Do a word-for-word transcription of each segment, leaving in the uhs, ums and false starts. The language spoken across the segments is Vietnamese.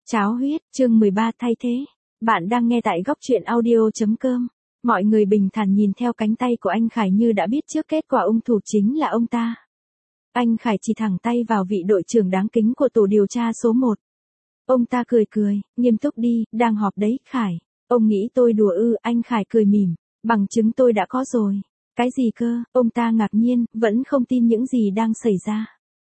Cháo huyết, chương mười ba thay thế. Bạn đang nghe tại góc truyện audio chấm com. Mọi người bình thản nhìn theo cánh tay của anh Khải như đã biết trước kết quả hung thủ chính là ông ta. Anh Khải chỉ thẳng tay vào vị đội trưởng đáng kính của tổ điều tra số một. Ông ta cười cười, nghiêm túc đi, đang họp đấy, Khải. Ông nghĩ tôi đùa ư? Anh Khải cười mỉm, bằng chứng tôi đã có rồi. Cái gì cơ? Ông ta ngạc nhiên, vẫn không tin những gì đang xảy ra.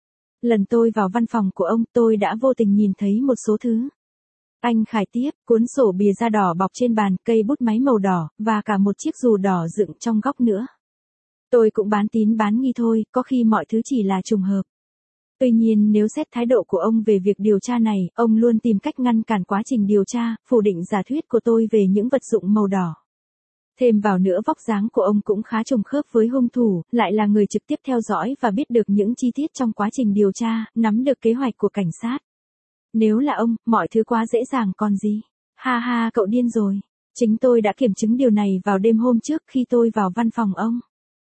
Lần tôi vào văn phòng của ông, tôi đã vô tình nhìn thấy một số thứ. Anh Khải tiếp, cuốn sổ bìa da đỏ bọc trên bàn, cây bút máy màu đỏ, và cả một chiếc dù đỏ dựng trong góc nữa. Tôi cũng bán tín bán nghi thôi, có khi mọi thứ chỉ là trùng hợp. Tuy nhiên nếu xét thái độ của ông về việc điều tra này, ông luôn tìm cách ngăn cản quá trình điều tra, phủ định giả thuyết của tôi về những vật dụng màu đỏ. Thêm vào nữa vóc dáng của ông cũng khá trùng khớp với hung thủ, lại là người trực tiếp theo dõi và biết được những chi tiết trong quá trình điều tra, nắm được kế hoạch của cảnh sát. Nếu là ông, mọi thứ quá dễ dàng còn gì. Ha ha, cậu điên rồi. Chính tôi đã kiểm chứng điều này vào đêm hôm trước khi tôi vào văn phòng ông.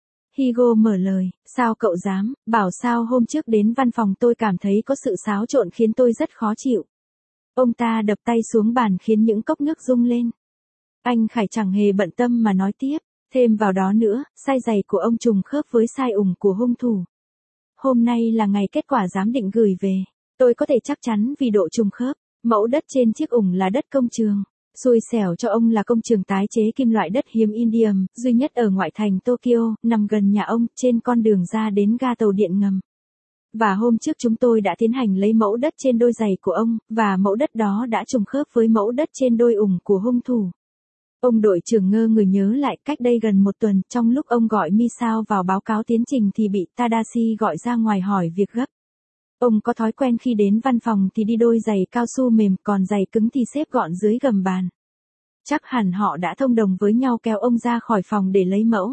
Higo mở lời, sao cậu dám, bảo sao hôm trước đến văn phòng tôi cảm thấy có sự xáo trộn khiến tôi rất khó chịu. Ông ta đập tay xuống bàn khiến những cốc nước rung lên. Anh Khải chẳng hề bận tâm mà nói tiếp, thêm vào đó nữa, size giày của ông trùng khớp với size ủng của hung thủ. Hôm nay là ngày kết quả giám định gửi về, tôi có thể chắc chắn vì độ trùng khớp, mẫu đất trên chiếc ủng là đất công trường. Xui xẻo cho ông là công trường tái chế kim loại đất hiếm indium, duy nhất ở ngoại thành Tokyo, nằm gần nhà ông, trên con đường ra đến ga tàu điện ngầm. Và hôm trước chúng tôi đã tiến hành lấy mẫu đất trên đôi giày của ông, và mẫu đất đó đã trùng khớp với mẫu đất trên đôi ủng của hung thủ. Ông đội trưởng ngơ người nhớ lại cách đây gần một tuần, trong lúc ông gọi Misao vào báo cáo tiến trình thì bị Tadashi gọi ra ngoài hỏi việc gấp. Ông có thói quen khi đến văn phòng thì đi đôi giày cao su mềm, còn giày cứng thì xếp gọn dưới gầm bàn. Chắc hẳn họ đã thông đồng với nhau kéo ông ra khỏi phòng để lấy mẫu.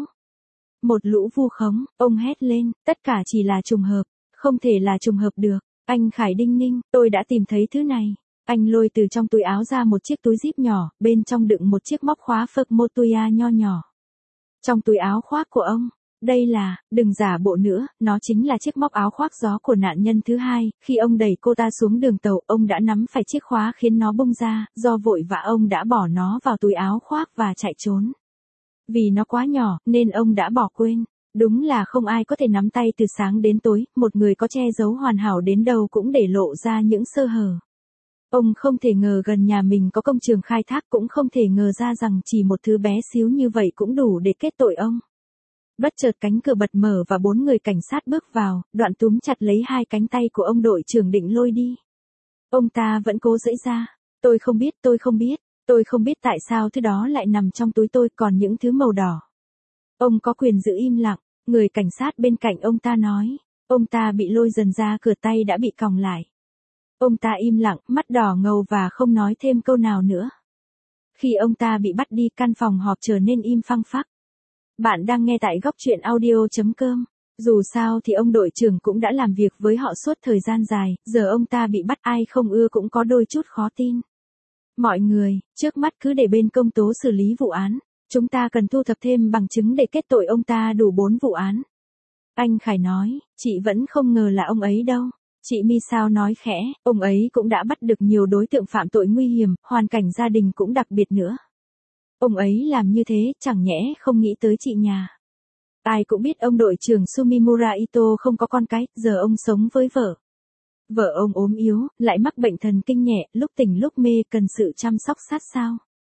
Một lũ vu khống, ông hét lên, tất cả chỉ là trùng hợp, không thể là trùng hợp được. Anh Khải đinh ninh, tôi đã tìm thấy thứ này. Anh lôi từ trong túi áo ra một chiếc túi zip nhỏ, bên trong đựng một chiếc móc khóa phơ Motoya nho nhỏ. Trong túi áo khoác của ông, đây là, đừng giả bộ nữa, nó chính là chiếc móc áo khoác gió của nạn nhân thứ hai. Khi ông đẩy cô ta xuống đường tàu, ông đã nắm phải chiếc khóa khiến nó bung ra, do vội vã ông đã bỏ nó vào túi áo khoác và chạy trốn. Vì nó quá nhỏ, nên ông đã bỏ quên. Đúng là không ai có thể nắm tay từ sáng đến tối, một người có che giấu hoàn hảo đến đâu cũng để lộ ra những sơ hở. Ông không thể ngờ gần nhà mình có công trường khai thác, cũng không thể ngờ ra rằng chỉ một thứ bé xíu như vậy cũng đủ để kết tội ông. Bất chợt cánh cửa bật mở và bốn người cảnh sát bước vào, đoạn túm chặt lấy hai cánh tay của ông đội trưởng định lôi đi. Ông ta vẫn cố giãy ra, tôi không biết, tôi không biết, tôi không biết tại sao thứ đó lại nằm trong túi tôi, còn những thứ màu đỏ. Ông có quyền giữ im lặng, người cảnh sát bên cạnh ông ta nói. Ông ta bị lôi dần ra cửa, tay đã bị còng lại. Ông ta im lặng, mắt đỏ ngầu và không nói thêm câu nào nữa. Khi ông ta bị bắt đi, căn phòng họp trở nên im phăng phắc. Bạn đang nghe tại góc truyện audio chấm com. Dù sao thì ông đội trưởng cũng đã làm việc với họ suốt thời gian dài, giờ ông ta bị bắt, ai không ưa cũng có đôi chút khó tin. Mọi người, trước mắt cứ để bên công tố xử lý vụ án. Chúng ta cần thu thập thêm bằng chứng để kết tội ông ta đủ bốn vụ án. Anh Khải nói, chị vẫn không ngờ là ông ấy đâu. Chị Misao nói khẽ, ông ấy cũng đã bắt được nhiều đối tượng phạm tội nguy hiểm, hoàn cảnh gia đình cũng đặc biệt nữa. Ông ấy làm như thế, chẳng nhẽ không nghĩ tới chị nhà. Ai cũng biết ông đội trưởng Sumimura Ito không có con cái, giờ ông sống với vợ. Vợ ông ốm yếu, lại mắc bệnh thần kinh nhẹ, lúc tỉnh lúc mê, cần sự chăm sóc sát sao.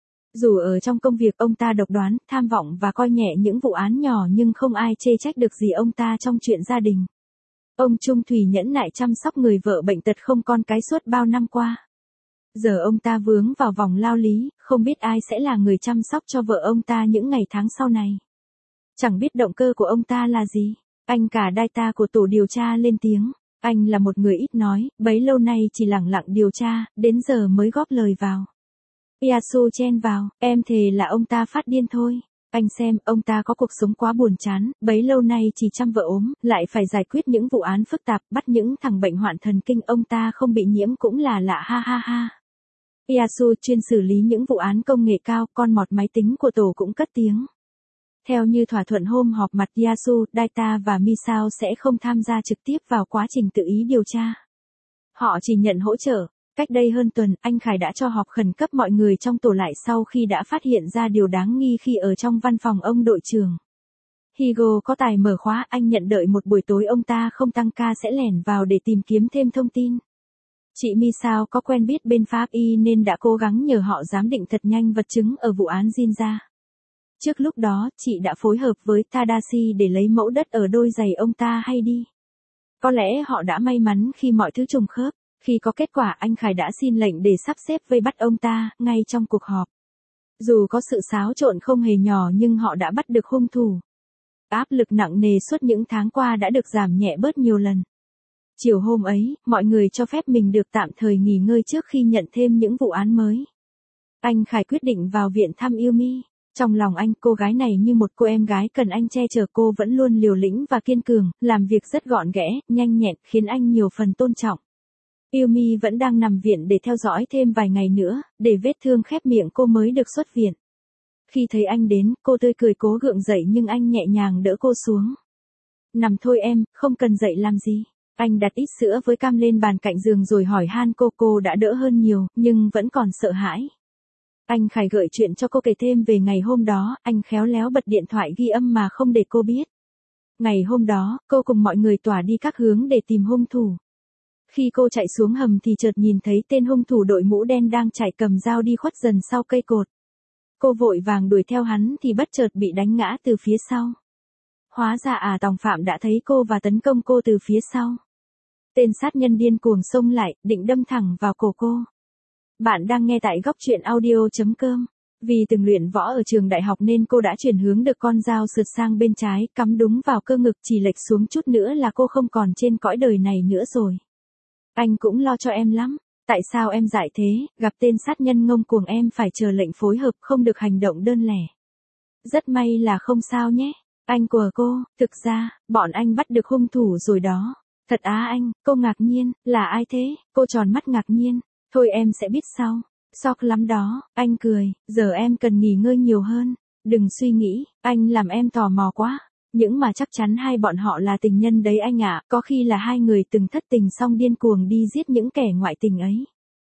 Dù ở trong công việc ông ta độc đoán, tham vọng và coi nhẹ những vụ án nhỏ, nhưng không ai chê trách được gì ông ta trong chuyện gia đình. Ông trung thủy nhẫn nại chăm sóc người vợ bệnh tật không con cái suốt bao năm qua. Giờ ông ta vướng vào vòng lao lý, không biết ai sẽ là người chăm sóc cho vợ ông ta những ngày tháng sau này. Chẳng biết động cơ của ông ta là gì. Anh cả Daita của tổ điều tra lên tiếng. Anh là một người ít nói, bấy lâu nay chỉ lẳng lặng điều tra, đến giờ mới góp lời vào. Yasu chen vào, em thề là ông ta phát điên thôi. Anh xem, ông ta có cuộc sống quá buồn chán, bấy lâu nay chỉ chăm vợ ốm, lại phải giải quyết những vụ án phức tạp, bắt những thằng bệnh hoạn thần kinh, ông ta không bị nhiễm cũng là lạ, ha ha ha. Yasu chuyên xử lý những vụ án công nghệ cao, con mọt máy tính của tổ cũng cất tiếng. Theo như thỏa thuận hôm họp mặt, Yasu, Daita và Misao sẽ không tham gia trực tiếp vào quá trình tự ý điều tra. Họ chỉ nhận hỗ trợ. Cách đây hơn tuần, anh Khải đã cho họp khẩn cấp mọi người trong tổ lại sau khi đã phát hiện ra điều đáng nghi khi ở trong văn phòng ông đội trưởng. Higo có tài mở khóa, anh nhận đợi một buổi tối ông ta không tăng ca sẽ lẻn vào để tìm kiếm thêm thông tin. Chị Misao có quen biết bên pháp y nên đã cố gắng nhờ họ giám định thật nhanh vật chứng ở vụ án Jinja. Trước lúc đó, chị đã phối hợp với Tadashi để lấy mẫu đất ở đôi giày ông ta hay đi. Có lẽ họ đã may mắn khi mọi thứ trùng khớp. Khi có kết quả, anh Khải đã xin lệnh để sắp xếp vây bắt ông ta, ngay trong cuộc họp. Dù có sự xáo trộn không hề nhỏ nhưng họ đã bắt được hung thủ. Áp lực nặng nề suốt những tháng qua đã được giảm nhẹ bớt nhiều lần. Chiều hôm ấy, mọi người cho phép mình được tạm thời nghỉ ngơi trước khi nhận thêm những vụ án mới. Anh Khải quyết định vào viện thăm Yumi. Trong lòng anh, cô gái này như một cô em gái cần anh che chở, cô vẫn luôn liều lĩnh và kiên cường, làm việc rất gọn ghẽ, nhanh nhẹn, khiến anh nhiều phần tôn trọng. Yumi vẫn đang nằm viện để theo dõi thêm vài ngày nữa, để vết thương khép miệng cô mới được xuất viện. Khi thấy anh đến, cô tươi cười cố gượng dậy nhưng anh nhẹ nhàng đỡ cô xuống. Nằm thôi em, không cần dậy làm gì. Anh đặt ít sữa với cam lên bàn cạnh giường rồi hỏi han cô. Cô đã đỡ hơn nhiều, nhưng vẫn còn sợ hãi. Anh Khải gợi chuyện cho cô kể thêm về ngày hôm đó, anh khéo léo bật điện thoại ghi âm mà không để cô biết. Ngày hôm đó, cô cùng mọi người tỏa đi các hướng để tìm hung thủ. Khi cô chạy xuống hầm thì chợt nhìn thấy tên hung thủ đội mũ đen đang chạy cầm dao đi khuất dần sau cây cột. Cô vội vàng đuổi theo hắn thì bất chợt bị đánh ngã từ phía sau. Hóa ra à tòng phạm đã thấy cô và tấn công cô từ phía sau. Tên sát nhân điên cuồng xông lại, định đâm thẳng vào cổ cô. Bạn đang nghe tại góc truyện audio chấm com. Vì từng luyện võ ở trường đại học nên cô đã chuyển hướng được con dao sượt sang bên trái, cắm đúng vào cơ ngực, chỉ lệch xuống chút nữa là cô không còn trên cõi đời này nữa rồi. Anh cũng lo cho em lắm. Tại sao em dại thế, gặp tên sát nhân ngông cuồng em phải chờ lệnh phối hợp, không được hành động đơn lẻ. Rất may là không sao nhé. Anh của cô, thực ra, bọn anh bắt được hung thủ rồi đó. Thật á anh, cô ngạc nhiên, là ai thế? Cô tròn mắt ngạc nhiên. Thôi em sẽ biết sau. Sốc lắm đó, anh cười, giờ em cần nghỉ ngơi nhiều hơn. Đừng suy nghĩ, anh làm em tò mò quá. Những mà chắc chắn hai bọn họ là tình nhân đấy anh ạ, có khi là hai người từng thất tình xong điên cuồng đi giết những kẻ ngoại tình ấy.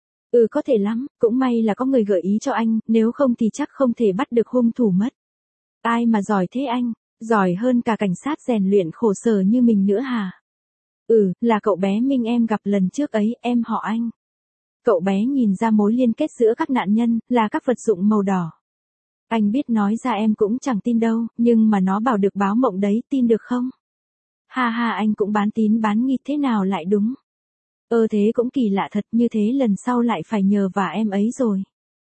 Ừ có thể lắm, cũng may là có người gợi ý cho anh, nếu không thì chắc không thể bắt được hung thủ mất. Ai mà giỏi thế anh, giỏi hơn cả cảnh sát rèn luyện khổ sở như mình nữa hả? Ừ, là cậu bé Minh em gặp lần trước ấy, em họ Anh. Cậu bé nhìn ra mối liên kết giữa các nạn nhân, là các vật dụng màu đỏ. Anh biết nói ra em cũng chẳng tin đâu, nhưng mà nó bảo được báo mộng đấy, tin được không? Ha ha anh cũng bán tín bán nghi thế nào lại đúng. Ơ thế cũng kỳ lạ thật, như thế lần sau lại phải nhờ vả em ấy rồi.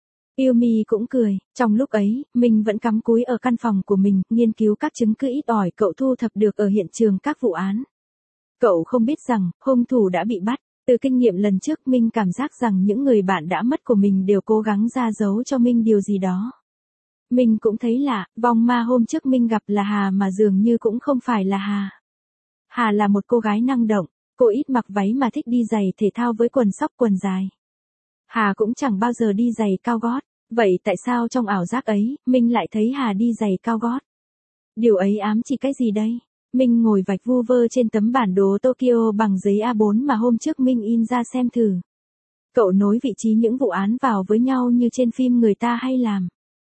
Yumi cũng cười, trong lúc ấy, mình vẫn cắm cúi ở căn phòng của mình, nghiên cứu các chứng cứ ít ỏi cậu thu thập được ở hiện trường các vụ án. Cậu không biết rằng, hung thủ đã bị bắt. Từ kinh nghiệm lần trước Minh cảm giác rằng những người bạn đã mất của mình đều cố gắng ra giấu cho Minh điều gì đó. Minh cũng thấy lạ, vong ma hôm trước Minh gặp là Hà mà dường như cũng không phải là Hà. Hà là một cô gái năng động, cô ít mặc váy mà thích đi giày thể thao với quần sóc quần dài. Hà cũng chẳng bao giờ đi giày cao gót, vậy tại sao trong ảo giác ấy, Minh lại thấy Hà đi giày cao gót? Điều ấy ám chỉ cái gì đây? Minh ngồi vạch vu vơ trên tấm bản đồ Tokyo bằng giấy A bốn mà hôm trước Minh in ra xem thử. Cậu nối vị trí những vụ án vào với nhau như trên phim người ta hay làm.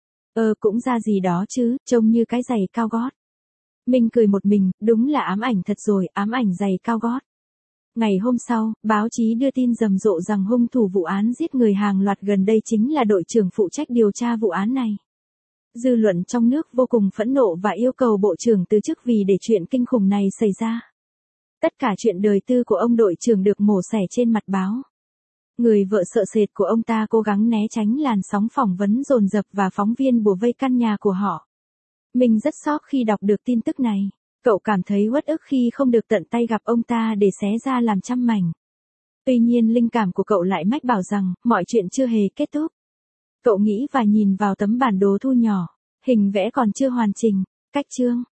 Ờ cũng ra gì đó chứ, trông như cái giày cao gót. Minh cười một mình, đúng là ám ảnh thật rồi, ám ảnh giày cao gót. Ngày hôm sau, báo chí đưa tin rầm rộ rằng hung thủ vụ án giết người hàng loạt gần đây chính là đội trưởng phụ trách điều tra vụ án này. Dư luận trong nước vô cùng phẫn nộ và yêu cầu bộ trưởng từ chức vì để chuyện kinh khủng này xảy ra. Tất cả chuyện đời tư của ông đội trưởng được mổ xẻ trên mặt báo. Người vợ sợ sệt của ông ta cố gắng né tránh làn sóng phỏng vấn dồn dập và phóng viên bủa vây căn nhà của họ. Mình rất sốc khi đọc được tin tức này. Cậu cảm thấy uất ức khi không được tận tay gặp ông ta để xé ra làm trăm mảnh. Tuy nhiên linh cảm của cậu lại mách bảo rằng, mọi chuyện chưa hề kết thúc. Cậu nghĩ và nhìn vào tấm bản đồ thu nhỏ. Hình vẽ còn chưa hoàn chỉnh. Cách chương.